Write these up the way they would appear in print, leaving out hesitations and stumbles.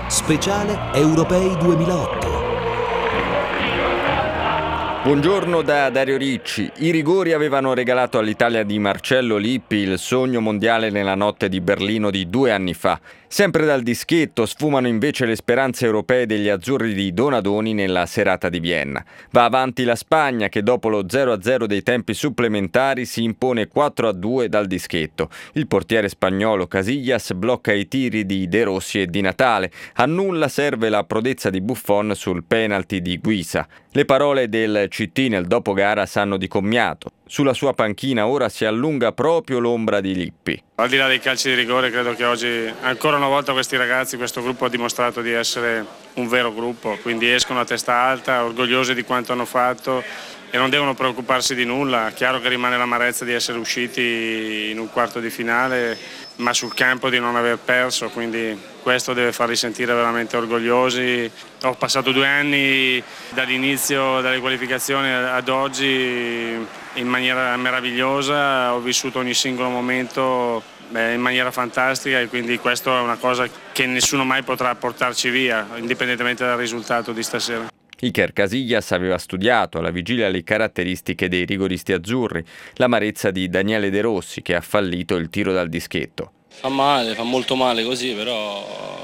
Speciale Europei 2008. Buongiorno da Dario Ricci. I rigori avevano regalato all'Italia di Marcello Lippi il sogno mondiale nella notte di Berlino di 2 anni fa. Sempre dal dischetto sfumano invece le speranze europee degli azzurri di Donadoni nella serata di Vienna. Va avanti la Spagna che dopo lo 0-0 dei tempi supplementari si impone 4-2 dal dischetto. Il portiere spagnolo Casillas blocca i tiri di De Rossi e Di Natale. A nulla serve la prodezza di Buffon sul penalty di Guisa. Le parole del CT nel dopogara sanno di commiato. Sulla sua panchina ora si allunga proprio l'ombra di Lippi. Al di là dei calci di rigore, credo che oggi ancora una volta questi ragazzi, questo gruppo ha dimostrato di essere un vero gruppo, quindi escono a testa alta, orgogliosi di quanto hanno fatto e non devono preoccuparsi di nulla. Chiaro che rimane l'amarezza di essere usciti in un quarto di finale, ma sul campo di non aver perso, quindi questo deve farli sentire veramente orgogliosi. Ho passato 2 anni dall'inizio dalle qualificazioni ad oggi in maniera meravigliosa, ho vissuto ogni singolo momento in maniera fantastica e quindi questo è una cosa che nessuno mai potrà portarci via, indipendentemente dal risultato di stasera. Iker Casillas aveva studiato alla vigilia le caratteristiche dei rigoristi azzurri, l'amarezza di Daniele De Rossi che ha fallito il tiro dal dischetto. Fa male, fa molto male così, però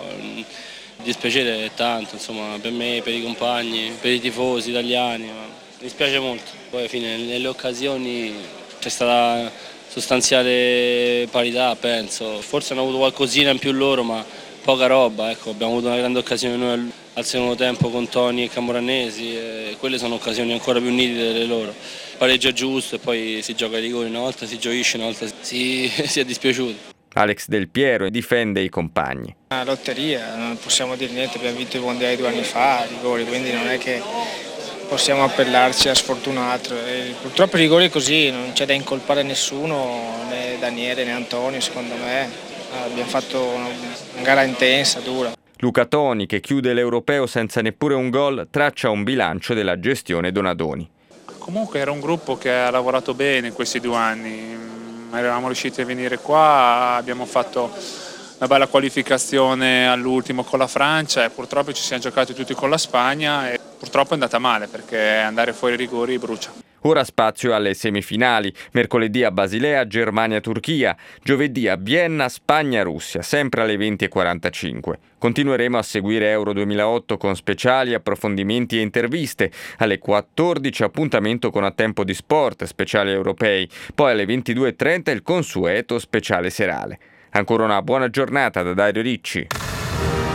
dispiacere è tanto, insomma, per me, per i compagni, per i tifosi italiani, mi dispiace molto. Poi alla fine nelle occasioni c'è stata sostanziale parità, penso, forse hanno avuto qualcosina in più loro, ma poca roba, ecco. Abbiamo avuto una grande occasione noi al secondo tempo con Toni e Camoranesi e quelle sono occasioni ancora più nitide delle loro. Pareggio giusto e poi si gioca ai rigori, una volta si gioisce, una volta si è dispiaciuti. Alex Del Piero difende i compagni. Una lotteria, non possiamo dire niente, abbiamo vinto i mondiali 2 anni fa, a rigori, quindi non è che possiamo appellarci a sfortunato. Purtroppo i rigori così, non c'è da incolpare nessuno, né Daniele né Antonio secondo me. Abbiamo fatto una gara intensa, dura. Luca Toni, che chiude l'Europeo senza neppure un gol, traccia un bilancio della gestione Donadoni. Comunque era un gruppo che ha lavorato bene questi 2 anni. Eravamo riusciti a venire qua, abbiamo fatto una bella qualificazione all'ultimo con la Francia e purtroppo ci siamo giocati tutti con la Spagna e purtroppo è andata male perché andare fuori i rigori brucia. Ora spazio alle semifinali, mercoledì a Basilea, Germania-Turchia, giovedì a Vienna, Spagna-Russia, sempre alle 20:45. Continueremo a seguire Euro 2008 con speciali approfondimenti e interviste. Alle 14 appuntamento con A Tempo di Sport, speciali europei. Poi alle 22:30 il consueto speciale serale. Ancora una buona giornata da Dario Ricci.